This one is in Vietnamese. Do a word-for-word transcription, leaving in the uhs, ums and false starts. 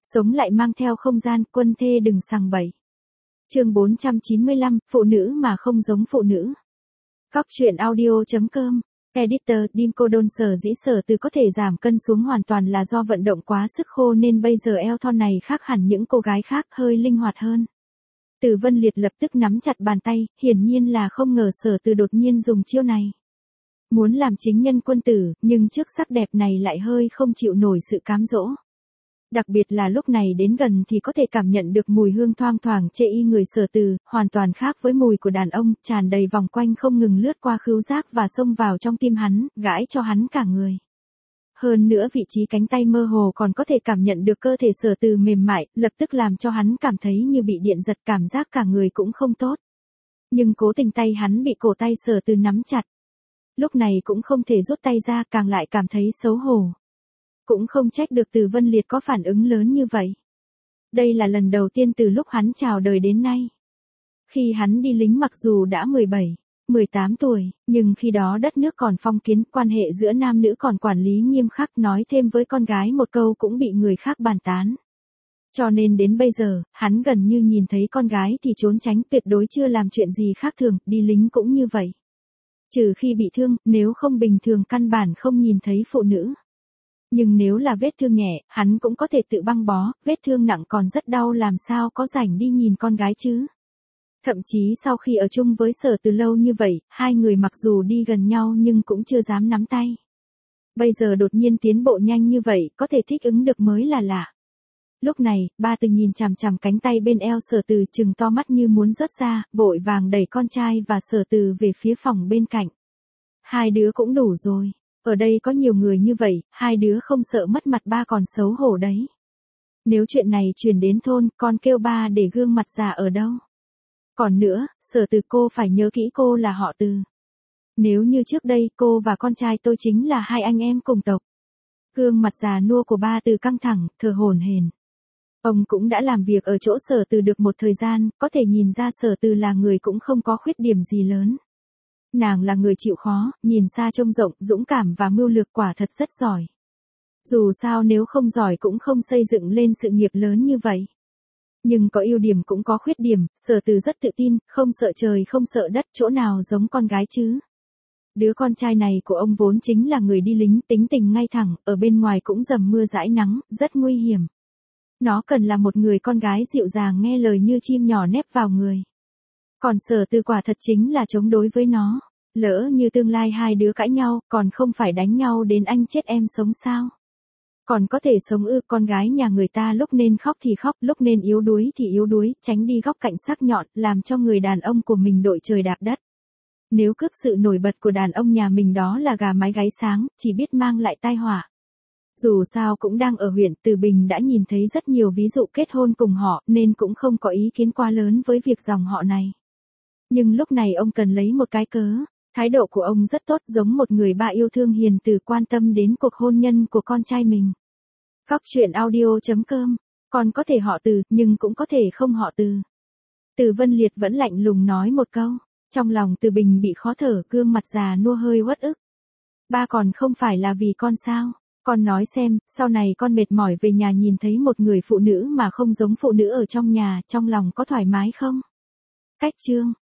Sống lại mang theo không gian, quân thê đừng sằng bậy. Chương bốn trăm chín mươi lăm, phụ nữ mà không giống phụ nữ. Góc truyện audio chấm com. Editor, Dimkodol Sở dĩ Sở Từ có thể giảm cân xuống hoàn toàn là do vận động quá sức khô nên bây giờ eo thon này khác hẳn những cô gái khác, hơi linh hoạt hơn. Từ Vân Liệt lập tức nắm chặt bàn tay, hiển nhiên là không ngờ Sở Từ đột nhiên dùng chiêu này. Muốn làm chính nhân quân tử, nhưng trước sắc đẹp này lại hơi không chịu nổi sự cám dỗ. Đặc biệt là lúc này đến gần thì có thể cảm nhận được mùi hương thoang thoảng chê y người Sở Từ, hoàn toàn khác với mùi của đàn ông, tràn đầy vòng quanh không ngừng lướt qua khứu giác và xông vào trong tim hắn, gãi cho hắn cả người. Hơn nữa vị trí cánh tay mơ hồ còn có thể cảm nhận được cơ thể Sở Từ mềm mại, lập tức làm cho hắn cảm thấy như bị điện giật, cảm giác cả người cũng không tốt. Nhưng cố tình tay hắn bị cổ tay Sở Từ nắm chặt. Lúc này cũng không thể rút tay ra, càng lại cảm thấy xấu hổ. Cũng không trách được Từ Vân Liệt có phản ứng lớn như vậy. Đây là lần đầu tiên từ lúc hắn chào đời đến nay. Khi hắn đi lính mặc dù đã mười bảy, mười tám tuổi, nhưng khi đó đất nước còn phong kiến, quan hệ giữa nam nữ còn quản lý nghiêm khắc, nói thêm với con gái một câu cũng bị người khác bàn tán. Cho nên đến bây giờ, hắn gần như nhìn thấy con gái thì trốn tránh, tuyệt đối chưa làm chuyện gì khác thường, đi lính cũng như vậy. Trừ khi bị thương, nếu không bình thường căn bản không nhìn thấy phụ nữ. Nhưng nếu là vết thương nhẹ, hắn cũng có thể tự băng bó, vết thương nặng còn rất đau làm sao có rảnh đi nhìn con gái chứ. Thậm chí sau khi ở chung với Sở Từ lâu như vậy, hai người mặc dù đi gần nhau nhưng cũng chưa dám nắm tay. Bây giờ đột nhiên tiến bộ nhanh như vậy, có thể thích ứng được mới là lạ. Lúc này, ba Từ nhìn chằm chằm cánh tay bên eo Sở Từ, trừng to mắt như muốn rớt ra, vội vàng đẩy con trai và Sở Từ về phía phòng bên cạnh. Hai đứa cũng đủ rồi. Ở đây có nhiều người như vậy, hai đứa không sợ mất mặt ba còn xấu hổ đấy. Nếu chuyện này truyền đến thôn, con kêu ba để gương mặt già ở đâu. Còn nữa, Sở Từ cô phải nhớ kỹ cô là họ Từ. Nếu như trước đây cô và con trai tôi chính là hai anh em cùng tộc. Gương mặt già nua của ba Từ căng thẳng, thở hổn hển. Ông cũng đã làm việc ở chỗ Sở Từ được một thời gian, có thể nhìn ra Sở Từ là người cũng không có khuyết điểm gì lớn. Nàng là người chịu khó, nhìn xa trông rộng, dũng cảm và mưu lược, quả thật rất giỏi. Dù sao nếu không giỏi cũng không xây dựng lên sự nghiệp lớn như vậy. Nhưng có ưu điểm cũng có khuyết điểm, Sở Từ rất tự tin, không sợ trời không sợ đất, chỗ nào giống con gái chứ. Đứa con trai này của ông vốn chính là người đi lính, tính tình ngay thẳng, ở bên ngoài cũng dầm mưa dãi nắng, rất nguy hiểm. Nó cần là một người con gái dịu dàng nghe lời như chim nhỏ nép vào người. Còn Sở Từ quả thật chính là chống đối với nó. Lỡ như tương lai hai đứa cãi nhau, còn không phải đánh nhau đến anh chết em sống sao? Còn có thể sống ư? Con gái nhà người ta lúc nên khóc thì khóc, lúc nên yếu đuối thì yếu đuối, tránh đi góc cạnh sắc nhọn, làm cho người đàn ông của mình đội trời đạp đất. Nếu cướp sự nổi bật của đàn ông nhà mình đó là gà mái gáy sáng, chỉ biết mang lại tai họa. Dù sao cũng đang ở huyện Từ Bình đã nhìn thấy rất nhiều ví dụ kết hôn cùng họ, nên cũng không có ý kiến quá lớn với việc dòng họ này. Nhưng lúc này ông cần lấy một cái cớ. Thái độ của ông rất tốt, giống một người ba yêu thương hiền từ, quan tâm đến cuộc hôn nhân của con trai mình. Góc truyện audio chấm com. Con có thể họ Từ, nhưng cũng có thể không họ Từ. Từ Vân Liệt vẫn lạnh lùng nói một câu. Trong lòng Từ Bình bị khó thở, gương mặt già nua hơi uất ức. Ba còn không phải là vì con sao? Con nói xem, sau này con mệt mỏi về nhà nhìn thấy một người phụ nữ mà không giống phụ nữ ở trong nhà, trong lòng có thoải mái không? Cách chương.